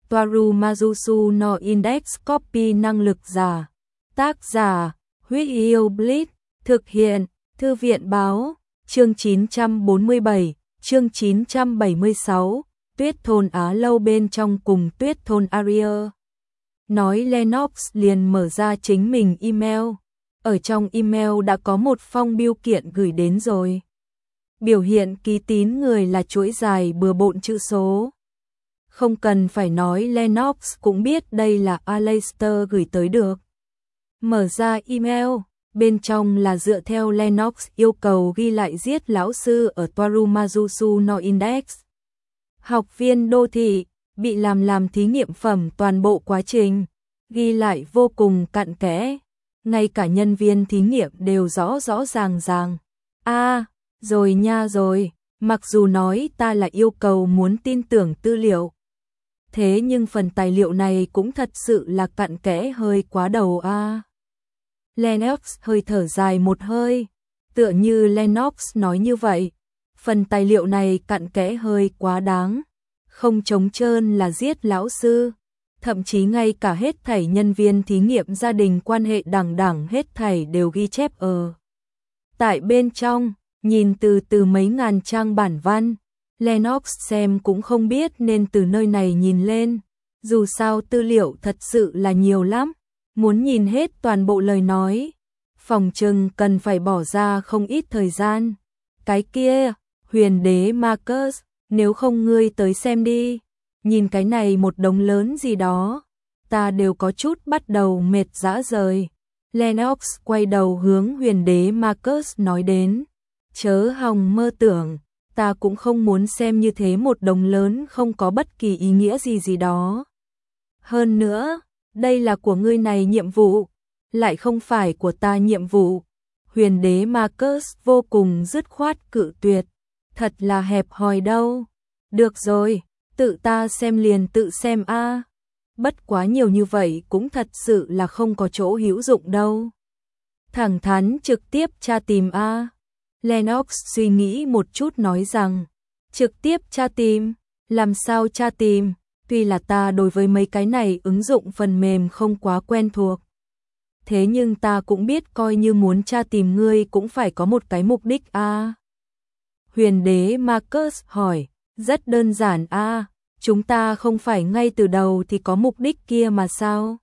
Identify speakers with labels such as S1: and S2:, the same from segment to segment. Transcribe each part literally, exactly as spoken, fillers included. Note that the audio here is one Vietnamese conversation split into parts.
S1: Toaru Mazusu no Index Copy năng lực giả. Tác giả, Huyết Yêu Blitz, thực hiện, Thư viện báo, chương chín trăm bốn mươi bảy, chương chín trăm bảy mươi sáu, Tuyết thôn Á Lâu bên trong cùng Tuyết thôn Aria. Nói Lennox liền mở ra chính mình email. Ở trong email đã có một phong bưu kiện gửi đến rồi. Biểu hiện ký tín người là chuỗi dài bừa bộn chữ số. Không cần phải nói Lennox cũng biết đây là Aleister gửi tới được. Mở ra email, bên trong là dựa theo Lennox yêu cầu ghi lại giết lão sư ở Toaru Mazusu no Index. Học viên đô thị, bị làm làm thí nghiệm phẩm toàn bộ quá trình, ghi lại vô cùng cặn kẽ. Ngay cả nhân viên thí nghiệm đều rõ rõ ràng ràng. A, à, rồi nha rồi, mặc dù nói ta là yêu cầu muốn tin tưởng tư liệu. Thế nhưng phần tài liệu này cũng thật sự là cặn kẽ hơi quá đầu a. À. Lennox hơi thở dài một hơi, tựa như Lennox nói như vậy. Phần tài liệu này cặn kẽ hơi quá đáng, không trống trơn là giết lão sư. Thậm chí ngay cả hết thảy nhân viên thí nghiệm gia đình quan hệ đằng đẳng hết thảy đều ghi chép ở. Tại bên trong, nhìn từ từ mấy ngàn trang bản văn, Lennox xem cũng không biết nên từ nơi này nhìn lên. Dù sao tư liệu thật sự là nhiều lắm, muốn nhìn hết toàn bộ lời nói, phòng trừng cần phải bỏ ra không ít thời gian. Cái kia, huyền đế Marcus, nếu không ngươi tới xem đi. Nhìn cái này một đống lớn gì đó, ta đều có chút bắt đầu mệt rã rời. Lennox quay đầu hướng huyền đế Marcus nói đến. Chớ hòng mơ tưởng, ta cũng không muốn xem như thế một đống lớn không có bất kỳ ý nghĩa gì gì đó. Hơn nữa, đây là của ngươi này nhiệm vụ, lại không phải của ta nhiệm vụ. Huyền đế Marcus vô cùng dứt khoát cự tuyệt. Thật là hẹp hòi đâu. Được rồi. Tự ta xem liền tự xem a. À. Bất quá nhiều như vậy cũng thật sự là không có chỗ hữu dụng đâu. Thẳng thắn trực tiếp tra tìm a. À. Lennox suy nghĩ một chút nói rằng, trực tiếp tra tìm, làm sao tra tìm, tuy là ta đối với mấy cái này ứng dụng phần mềm không quá quen thuộc. Thế nhưng ta cũng biết coi như muốn tra tìm ngươi cũng phải có một cái mục đích a. À. Huyền đế Marcus hỏi. Rất đơn giản a, à, chúng ta không phải ngay từ đầu thì có mục đích kia mà sao?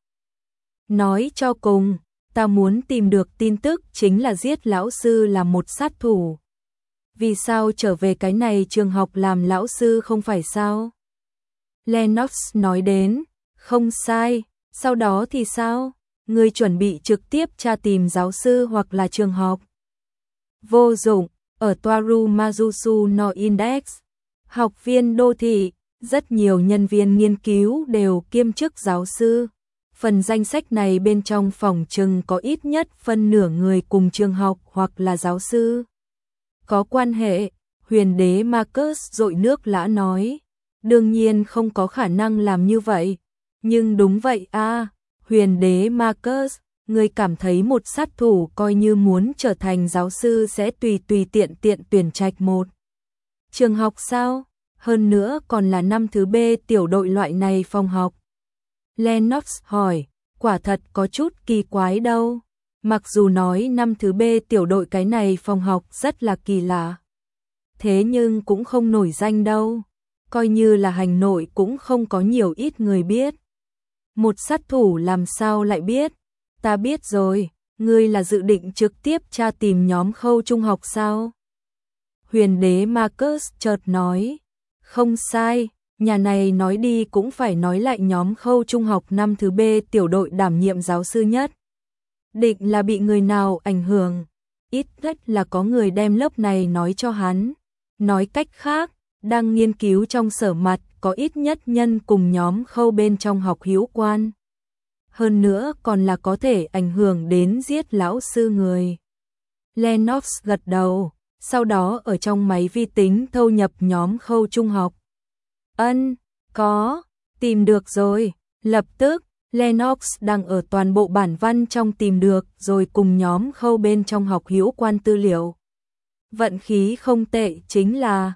S1: Nói cho cùng, ta muốn tìm được tin tức chính là giết lão sư là một sát thủ. Vì sao trở về cái này trường học làm lão sư không phải sao? Lennox nói đến, không sai, sau đó thì sao? Ngươi chuẩn bị trực tiếp tra tìm giáo sư hoặc là trường học? Vô dụng, ở Toaru Mazusu no Index. Học viên đô thị, rất nhiều nhân viên nghiên cứu đều kiêm chức giáo sư. Phần danh sách này bên trong phòng trừng có ít nhất phân nửa người cùng trường học hoặc là giáo sư. Có quan hệ, huyền đế Marcus dội nước lã nói. Đương nhiên không có khả năng làm như vậy. Nhưng đúng vậy a, à, huyền đế Marcus, người cảm thấy một sát thủ coi như muốn trở thành giáo sư sẽ tùy tùy tiện tiện tuyển trạch một trường học sao? Hơn nữa còn là năm thứ B tiểu đội loại này phòng học. Lennox hỏi, quả thật có chút kỳ quái đâu. Mặc dù nói năm thứ B tiểu đội cái này phòng học rất là kỳ lạ. Thế nhưng cũng không nổi danh đâu. Coi như là hành nội cũng không có nhiều ít người biết. Một sát thủ làm sao lại biết? Ta biết rồi, ngươi là dự định trực tiếp tra tìm nhóm khâu trung học sao? Huyền đế Marcus chợt nói, không sai, nhà này nói đi cũng phải nói lại nhóm khâu trung học năm thứ B tiểu đội đảm nhiệm giáo sư nhất. Định là bị người nào ảnh hưởng, ít nhất là có người đem lớp này nói cho hắn. Nói cách khác, đang nghiên cứu trong sở mặt có ít nhất nhân cùng nhóm khâu bên trong học hữu quan. Hơn nữa còn là có thể ảnh hưởng đến giết lão sư người. Lennox gật đầu. Sau đó ở trong máy vi tính thâu nhập nhóm khâu trung học. Ân, có, tìm được rồi. Lập tức, Lennox đang ở toàn bộ bản văn trong tìm được rồi cùng nhóm khâu bên trong học hữu quan tư liệu. Vận khí không tệ chính là,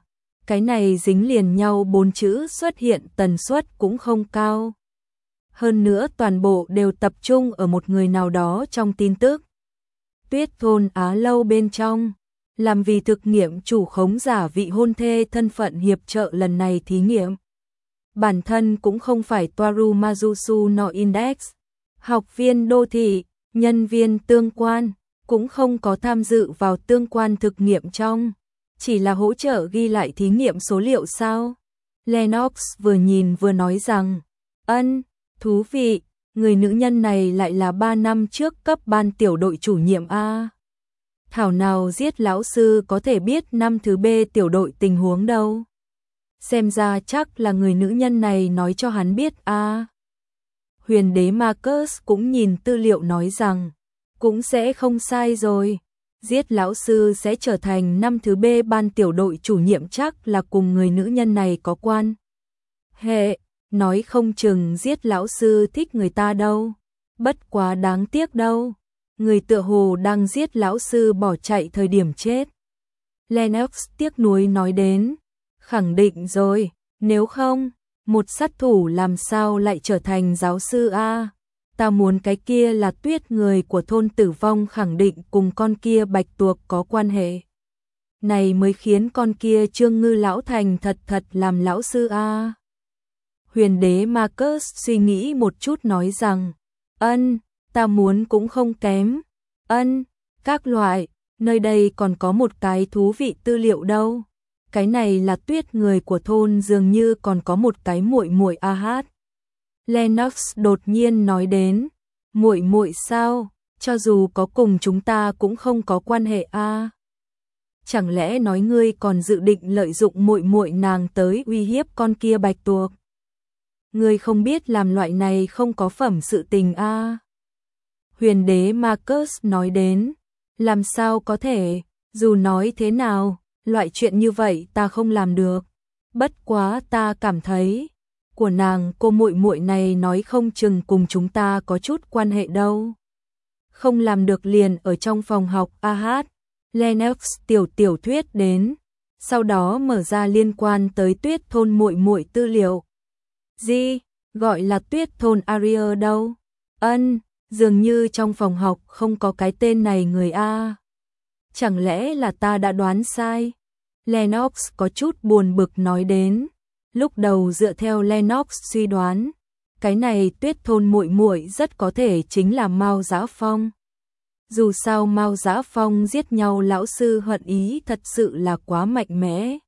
S1: Cái này dính liền nhau bốn chữ xuất hiện tần suất cũng không cao. Hơn nữa toàn bộ đều tập trung ở một người nào đó trong tin tức. Tuyết thôn Á Lâu bên trong, làm vì thực nghiệm chủ khống giả vị hôn thê thân phận hiệp trợ lần này thí nghiệm. Bản thân cũng không phải Toaru Mazusu no Index, học viên đô thị, nhân viên tương quan, cũng không có tham dự vào tương quan thực nghiệm trong, chỉ là hỗ trợ ghi lại thí nghiệm số liệu sao. Lennox vừa nhìn vừa nói rằng, ân, thú vị, người nữ nhân này lại là ba năm trước cấp ban tiểu đội chủ nhiệm A. Thảo nào giết lão sư có thể biết năm thứ B tiểu đội tình huống đâu. Xem ra chắc là người nữ nhân này nói cho hắn biết A. Huyền đế Marcus cũng nhìn tư liệu nói rằng, cũng sẽ không sai rồi. Giết lão sư sẽ trở thành năm thứ B ban tiểu đội chủ nhiệm chắc là cùng người nữ nhân này có quan hệ. Nói không chừng giết lão sư thích người ta đâu. Bất quá đáng tiếc đâu. Người tựa hồ đang giết lão sư bỏ chạy thời điểm chết. Lennox tiếc nuối nói đến. Khẳng định rồi, nếu không, một sát thủ làm sao lại trở thành giáo sư A. Ta muốn cái kia là Tuyết người của thôn tử vong khẳng định cùng con kia bạch tuộc có quan hệ. Này mới khiến con kia Trương Ngư lão thành thật thật làm lão sư A. Huyền đế Marcus suy nghĩ một chút nói rằng, ân, ta muốn cũng không kém, ân, các loại, nơi đây còn có một cái thú vị tư liệu đâu. Cái này là Tuyết người của thôn dường như còn có một cái muội muội a hát. Lennox đột nhiên nói đến, muội muội sao, cho dù có cùng chúng ta cũng không có quan hệ a. Chẳng lẽ nói ngươi còn dự định lợi dụng muội muội nàng tới uy hiếp con kia bạch tuộc? Ngươi không biết làm loại này không có phẩm sự tình a. Huyền đế Marcus nói đến, làm sao có thể, dù nói thế nào, loại chuyện như vậy ta không làm được. Bất quá ta cảm thấy, của nàng cô muội muội này nói không chừng cùng chúng ta có chút quan hệ đâu. Không làm được liền ở trong phòng học a hát. Lennox tiểu tiểu thuyết đến, sau đó mở ra liên quan tới Tuyết thôn muội muội tư liệu. Gì, gọi là Tuyết thôn Aria đâu? Ân, dường như trong phòng học không có cái tên này người a. Chẳng lẽ là ta đã đoán sai? Lennox có chút buồn bực nói đến. Lúc đầu dựa theo Lennox suy đoán, cái này Tuyết thôn muội muội rất có thể chính là Mao Dã Phong. Dù sao Mao Dã Phong giết nhau lão sư hận ý thật sự là quá mạnh mẽ.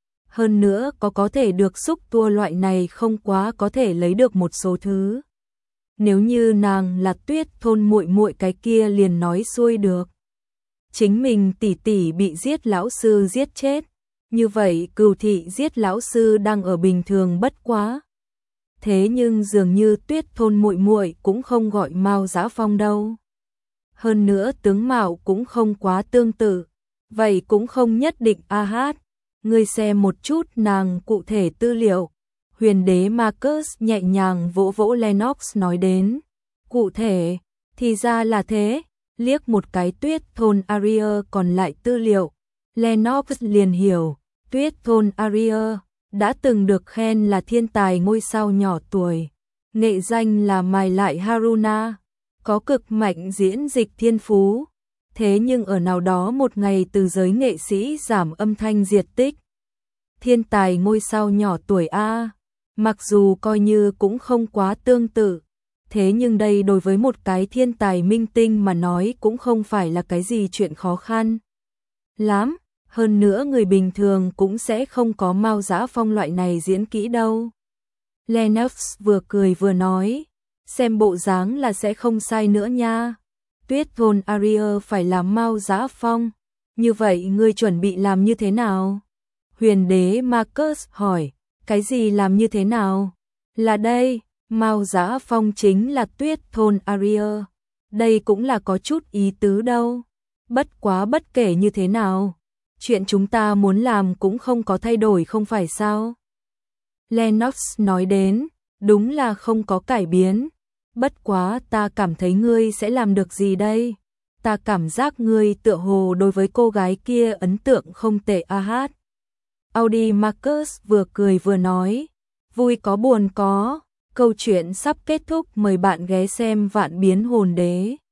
S1: Hơn nữa có có thể được xúc tua loại này không quá có thể lấy được một số thứ. Nếu như nàng là Tuyết thôn muội muội cái kia liền nói xuôi được. Chính mình tỷ tỷ bị giết lão sư giết chết. Như vậy Cửu thị giết lão sư đang ở bình thường bất quá. Thế nhưng dường như Tuyết thôn muội muội cũng không gọi Mao Dã Phong đâu. Hơn nữa tướng mạo cũng không quá tương tự. Vậy cũng không nhất định a hát. Ngươi xem một chút nàng cụ thể tư liệu. Huyền đế Marcus nhẹ nhàng vỗ vỗ Lennox nói đến. Cụ thể, thì ra là thế. Liếc một cái Tuyết thôn Aria còn lại tư liệu. Lennox liền hiểu, Tuyết thôn Aria đã từng được khen là thiên tài ngôi sao nhỏ tuổi. Nghệ danh là Mai Lại Haruna, có cực mạnh diễn dịch thiên phú. Thế nhưng ở nào đó một ngày từ giới nghệ sĩ giảm âm thanh diệt tích. Thiên tài ngôi sao nhỏ tuổi A, mặc dù coi như cũng không quá tương tự. Thế nhưng đây đối với một cái thiên tài minh tinh mà nói cũng không phải là cái gì chuyện khó khăn lắm. Hơn nữa người bình thường cũng sẽ không có Mao Dã Phong loại này diễn kỹ đâu. Lennox vừa cười vừa nói, xem bộ dáng là sẽ không sai nữa nha. Tuyết thôn Aria phải làm Mao Dã Phong, như vậy ngươi chuẩn bị làm như thế nào? Huyền đế Marcus hỏi, cái gì làm như thế nào? Là đây, Mao Dã Phong chính là Tuyết thôn Aria. Đây cũng là có chút ý tứ đâu. Bất quá bất kể như thế nào, chuyện chúng ta muốn làm cũng không có thay đổi không phải sao? Lennox nói đến, đúng là không có cải biến. Bất quá ta cảm thấy ngươi sẽ làm được gì đây? Ta cảm giác ngươi tựa hồ đối với cô gái kia ấn tượng không tệ a hát. Audi Marcus vừa cười vừa nói, vui có buồn có, câu chuyện sắp kết thúc, mời bạn ghé xem Vạn Biến Hồn Đế.